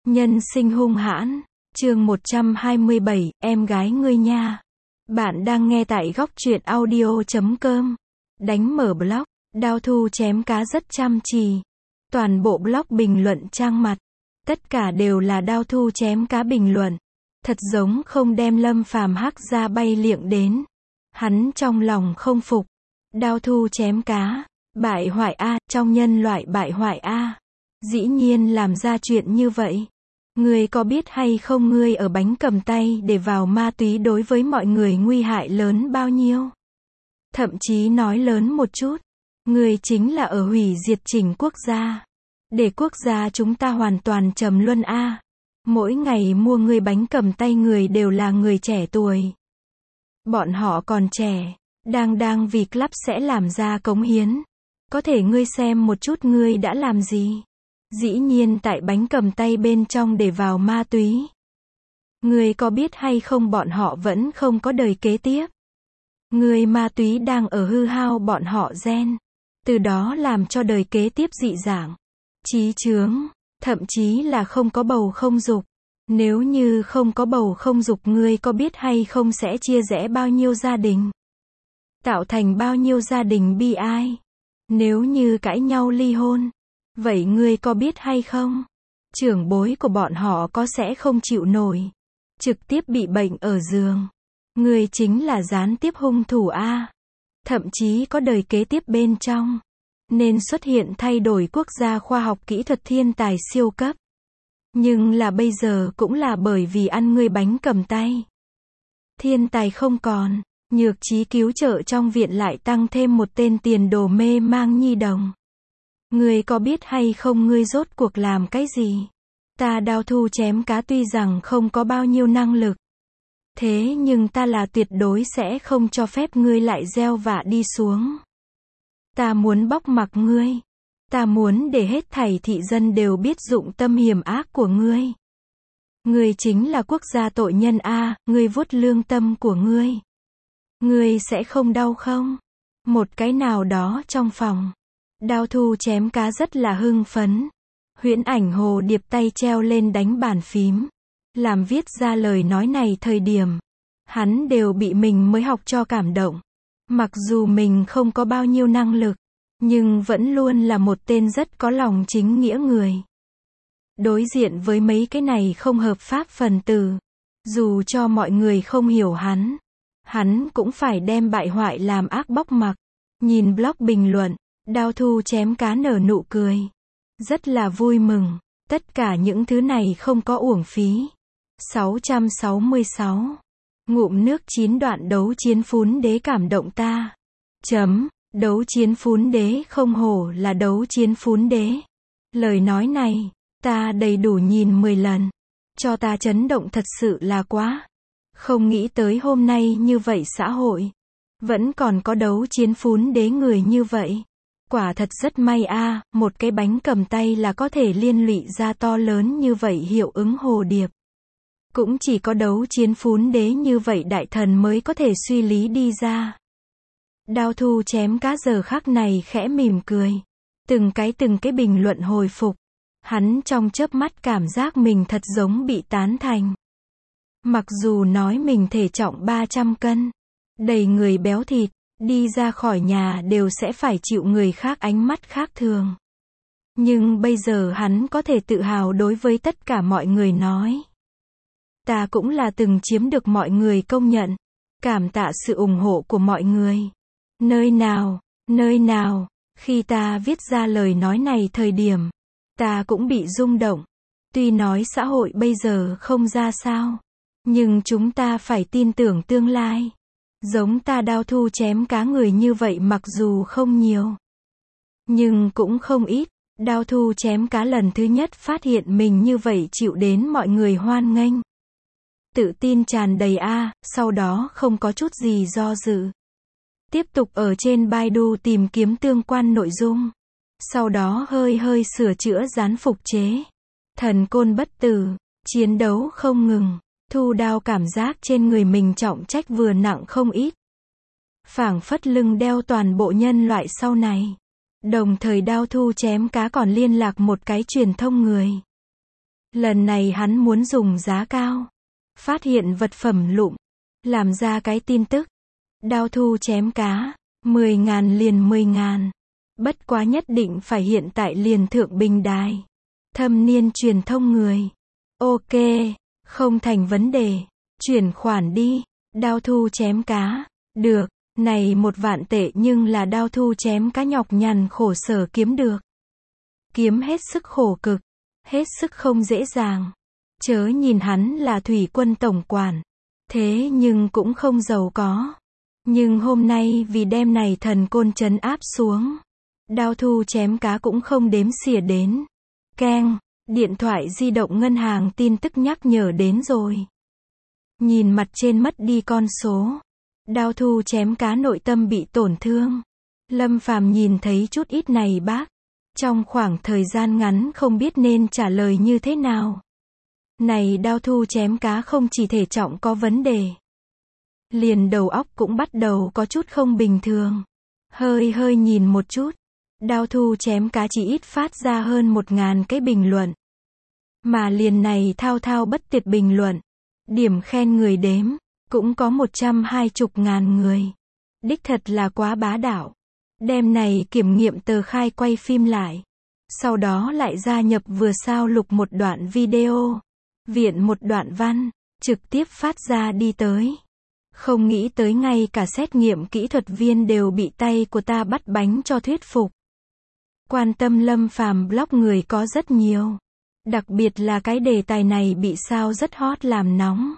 Nhân sinh hung hãn, chương 127, em gái ngươi nha. Bạn đang nghe tại góc truyện audio.com. Đánh mở blog, Đao Thu chém cá rất chăm chỉ. Toàn bộ blog bình luận trang mặt, tất cả đều là Đao Thu chém cá bình luận. Thật giống không đem Lâm Phàm hắc ra bay liệng đến. Hắn trong lòng không phục. Đao Thu chém cá, bại hoại a, trong nhân loại bại hoại a. Dĩ nhiên làm ra chuyện như vậy. Ngươi có biết hay không, ngươi ở bánh cầm tay để vào ma túy đối với mọi người nguy hại lớn bao nhiêu? Thậm chí nói lớn một chút, ngươi chính là ở hủy diệt chỉnh quốc gia. Để quốc gia chúng ta hoàn toàn trầm luân a. Mỗi ngày mua ngươi bánh cầm tay người đều là người trẻ tuổi. Bọn họ còn trẻ, đang vì club sẽ làm ra cống hiến. Có thể ngươi xem một chút ngươi đã làm gì? Dĩ nhiên tại bánh cầm tay bên trong để vào ma túy. Ngươi có biết hay không, bọn họ vẫn không có đời kế tiếp. Ngươi ma túy đang ở hư hao bọn họ gen. Từ đó làm cho đời kế tiếp dị dạng, chí chướng, thậm chí là không có bầu không dục. Nếu như không có bầu không dục, ngươi có biết hay không sẽ chia rẽ bao nhiêu gia đình? Tạo thành bao nhiêu gia đình bi ai? Nếu như cãi nhau ly hôn, vậy ngươi có biết hay không? Trưởng bối của bọn họ có sẽ không chịu nổi, trực tiếp bị bệnh ở giường. Ngươi chính là gián tiếp hung thủ a. Thậm chí có đời kế tiếp bên trong. Nên xuất hiện thay đổi quốc gia khoa học kỹ thuật thiên tài siêu cấp. Nhưng là bây giờ cũng là bởi vì ăn ngươi bánh cầm tay. Thiên tài không còn, nhược trí cứu trợ trong viện lại tăng thêm một tên tiền đồ mê mang nhi đồng. Ngươi có biết hay không, ngươi rốt cuộc làm cái gì? Ta Đao Thu chém cá tuy rằng không có bao nhiêu năng lực, thế nhưng ta là tuyệt đối sẽ không cho phép ngươi lại gieo vạ đi xuống. Ta muốn bóc mặc ngươi. Ta muốn để hết thảy thị dân đều biết dụng tâm hiểm ác của ngươi. Ngươi chính là quốc gia tội nhân a, ngươi vuốt lương tâm của ngươi. Ngươi sẽ không đau không? Một cái nào đó trong phòng, Đao Thu chém cá rất là hưng phấn. Huyễn ảnh hồ điệp tay treo lên đánh bàn phím. Làm viết ra lời nói này thời điểm, hắn đều bị mình mới học cho cảm động. Mặc dù mình không có bao nhiêu năng lực, nhưng vẫn luôn là một tên rất có lòng chính nghĩa người. Đối diện với mấy cái này không hợp pháp phần tử, dù cho mọi người không hiểu hắn cũng phải đem bại hoại làm ác bóc mặc. Nhìn blog bình luận, Đao Thu chém cá nở nụ cười. Rất là vui mừng, tất cả những thứ này không có uổng phí. 666. Ngụm nước 9 đoạn đấu chiến phún đế cảm động ta. Đấu chiến phún đế không hổ là đấu chiến phún đế. Lời nói này, ta đầy đủ nhìn 10 lần. Cho ta chấn động thật sự là quá. Không nghĩ tới hôm nay như vậy xã hội. Vẫn còn có đấu chiến phún đế người như vậy. Quả thật rất may a, một cái bánh cầm tay là có thể liên lụy ra to lớn như vậy hiệu ứng hồ điệp. Cũng chỉ có đấu chiến phún đế như vậy đại thần mới có thể suy lý đi ra. Đao Thu chém cá giờ khắc này khẽ mỉm cười. Từng cái bình luận hồi phục. Hắn trong chớp mắt cảm giác mình thật giống bị tán thành. Mặc dù nói mình thể trọng 300 cân, đầy người béo thịt, đi ra khỏi nhà đều sẽ phải chịu người khác ánh mắt khác thường. Nhưng bây giờ hắn có thể tự hào đối với tất cả mọi người nói. Ta cũng là từng chiếm được mọi người công nhận. Cảm tạ sự ủng hộ của mọi người. Nơi nào, khi ta viết ra lời nói này thời điểm, ta cũng bị rung động. Tuy nói xã hội bây giờ không ra sao, nhưng chúng ta phải tin tưởng tương lai. Giống ta Đao Thu chém cá người như vậy mặc dù không nhiều, nhưng cũng không ít. Đao Thu chém cá lần thứ nhất phát hiện mình như vậy chịu đến mọi người hoan nghênh. Tự tin tràn đầy a, sau đó không có chút gì do dự. Tiếp tục ở trên Baidu tìm kiếm tương quan nội dung. Sau đó hơi sửa chữa dán phục chế. Thần côn bất tử, chiến đấu không ngừng. Thu đao cảm giác trên người mình trọng trách vừa nặng không ít. Phảng phất lưng đeo toàn bộ nhân loại sau này. Đồng thời Đao Thu chém cá còn liên lạc một cái truyền thông người. Lần này hắn muốn dùng giá cao. Phát hiện vật phẩm lụm. Làm ra cái tin tức. Đao thu chém cá. 10.000 liền 10.000. Bất quá nhất định phải hiện tại liền thượng bình đài. Thâm niên truyền thông người. Ok, không thành vấn đề. Chuyển khoản đi. Đao thu chém cá. Được, này 1 vạn tệ nhưng là đao thu chém cá nhọc nhằn khổ sở kiếm được. Kiếm hết sức khổ cực. Hết sức không dễ dàng. Chớ nhìn hắn là thủy quân tổng quản. Thế nhưng cũng không giàu có. Nhưng hôm nay vì đem này thần côn trấn áp xuống. Đao thu chém cá cũng không đếm xỉa đến. Keng, điện thoại di động ngân hàng tin tức nhắc nhở đến rồi. Nhìn mặt trên mất đi con số. Đao thu chém cá nội tâm bị tổn thương. Lâm Phàm nhìn thấy chút ít này bác. Trong khoảng thời gian ngắn không biết nên trả lời như thế nào. Này đao thu chém cá không chỉ thể trọng có vấn đề. Liền đầu óc cũng bắt đầu có chút không bình thường. Hơi nhìn một chút. Đao thu chém cá chỉ ít phát ra hơn 1.000 cái bình luận. Mà liền này thao thao bất tuyệt bình luận. Điểm khen người đếm. Cũng có 120.000 người. Đích thật là quá bá đạo. Đêm này kiểm nghiệm tờ khai quay phim lại. Sau đó lại gia nhập vừa sao lục một đoạn video. Viện một đoạn văn. Trực tiếp phát ra đi tới. Không nghĩ tới ngay cả xét nghiệm kỹ thuật viên đều bị tay của ta bắt bánh cho thuyết phục. Quan tâm Lâm Phàm blog người có rất nhiều. Đặc biệt là cái đề tài này bị sao rất hot làm nóng.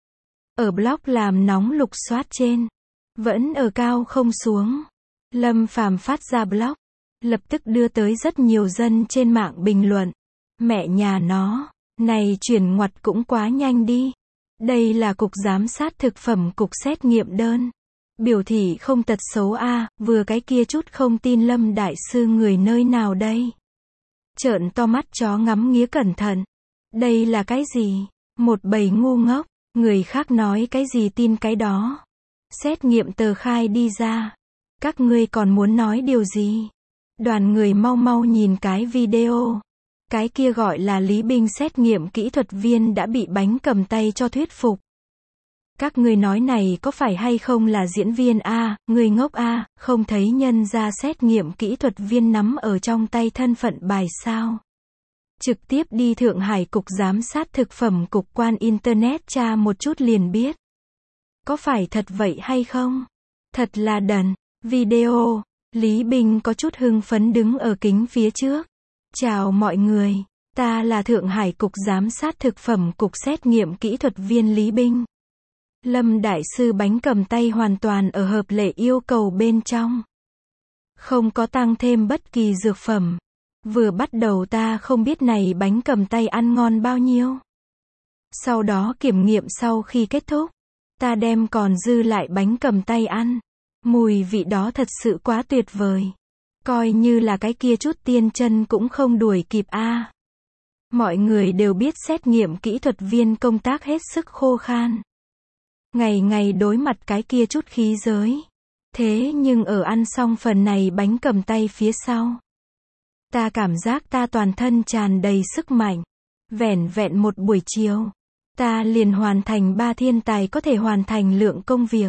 Ở blog làm nóng lục soát trên. Vẫn ở cao không xuống. Lâm Phàm phát ra blog. Lập tức đưa tới rất nhiều dân trên mạng bình luận. Mẹ nhà nó. Này chuyển ngoặt cũng quá nhanh đi. Đây là cục giám sát thực phẩm cục xét nghiệm đơn. Biểu thị không tật xấu a, vừa cái kia chút không tin Lâm đại sư người nơi nào đây. Trợn to mắt chó ngắm nghía cẩn thận. Đây là cái gì? Một bầy ngu ngốc. Người khác nói cái gì tin cái đó. Xét nghiệm tờ khai đi ra. Các ngươi còn muốn nói điều gì? Đoàn người mau mau nhìn cái video. Cái kia gọi là Lý Binh xét nghiệm kỹ thuật viên đã bị bánh cầm tay cho thuyết phục. Các ngươi nói này có phải hay không là diễn viên a, người ngốc a, không thấy nhân ra xét nghiệm kỹ thuật viên nắm ở trong tay thân phận bài sao? Trực tiếp đi Thượng Hải cục giám sát thực phẩm cục quan internet tra một chút liền biết. Có phải thật vậy hay không? Thật là đần. Video, Lý Binh có chút hưng phấn đứng ở kính phía trước. Chào mọi người, ta là Thượng Hải cục giám sát thực phẩm cục xét nghiệm kỹ thuật viên Lý Binh. Lâm đại sư bánh cầm tay hoàn toàn ở hợp lệ yêu cầu bên trong. Không có tăng thêm bất kỳ dược phẩm. Vừa bắt đầu ta không biết này bánh cầm tay ăn ngon bao nhiêu. Sau đó kiểm nghiệm sau khi kết thúc, ta đem còn dư lại bánh cầm tay ăn. Mùi vị đó thật sự quá tuyệt vời. Coi như là cái kia chút tiên chân cũng không đuổi kịp a. Mọi người đều biết xét nghiệm kỹ thuật viên công tác hết sức khô khan. Ngày ngày đối mặt cái kia chút khí giới. Thế nhưng ở ăn xong phần này bánh cầm tay phía sau. Ta cảm giác ta toàn thân tràn đầy sức mạnh. Vẻn vẹn một buổi chiều. Ta liền hoàn thành 3 thiên tài có thể hoàn thành lượng công việc.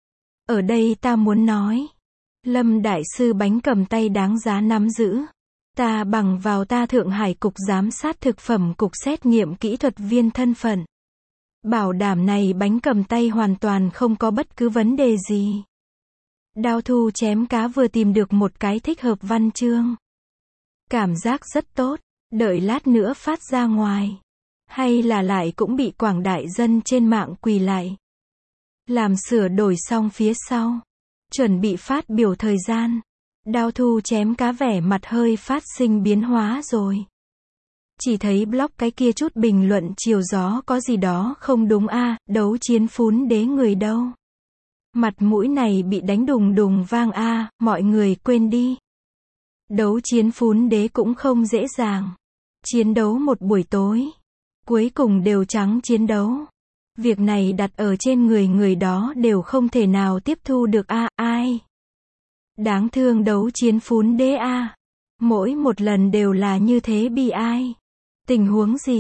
Ở đây ta muốn nói. Lâm đại sư bánh cầm tay đáng giá nắm giữ. Ta bằng vào ta Thượng Hải cục giám sát thực phẩm cục xét nghiệm kỹ thuật viên thân phận. Bảo đảm này bánh cầm tay hoàn toàn không có bất cứ vấn đề gì. Đao thu chém cá vừa tìm được một cái thích hợp văn chương. Cảm giác rất tốt, đợi lát nữa phát ra ngoài. Hay là lại cũng bị quảng đại dân trên mạng quỳ lại. Làm sửa đổi xong phía sau. Chuẩn bị phát biểu thời gian. Đao thu chém cá vẻ mặt hơi phát sinh biến hóa rồi. Chỉ thấy blog cái kia chút bình luận chiều gió có gì đó không đúng a, đấu chiến phún đế người đâu. Mặt mũi này bị đánh đùng đùng vang a, mọi người quên đi. Đấu chiến phún đế cũng không dễ dàng. Chiến đấu một buổi tối. Cuối cùng đều trắng chiến đấu. Việc này đặt ở trên người đó đều không thể nào tiếp thu được a, ai. Đáng thương đấu chiến phún đế a. Mỗi một lần đều là như thế bi ai. Tình huống gì?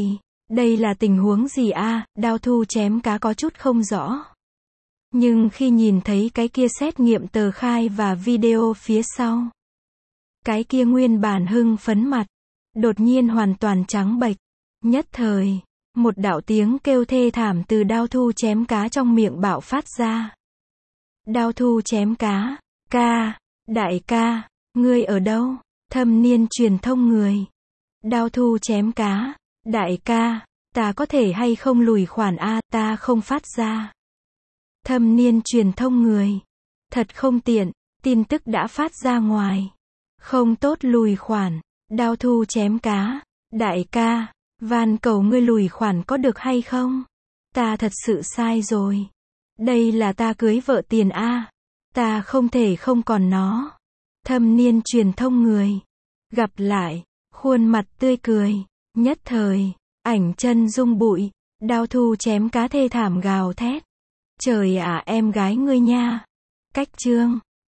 Đây là tình huống gì a? Đao thu chém cá có chút không rõ. Nhưng khi nhìn thấy cái kia xét nghiệm tờ khai và video phía sau, cái kia nguyên bản hưng phấn mặt, đột nhiên hoàn toàn trắng bệch. Nhất thời, một đạo tiếng kêu thê thảm từ đao thu chém cá trong miệng bạo phát ra. Đao thu chém cá, ca, đại ca, ngươi ở đâu? Thâm niên truyền thông người. Đao thu chém cá, đại ca, ta có thể hay không lùi khoản a, ta không phát ra. Thâm niên truyền thông người. Thật không tiện, tin tức đã phát ra ngoài. Không tốt lùi khoản. Đao thu chém cá, đại ca, van cầu ngươi lùi khoản có được hay không? Ta thật sự sai rồi. Đây là ta cưới vợ tiền a, ta không thể không còn nó. Thâm niên truyền thông người. Gặp lại, khuôn mặt tươi cười. Nhất thời, ảnh chân rung bụi. Đao thu chém cá thê thảm gào thét. Trời ạ, em gái ngươi nha. Cách chương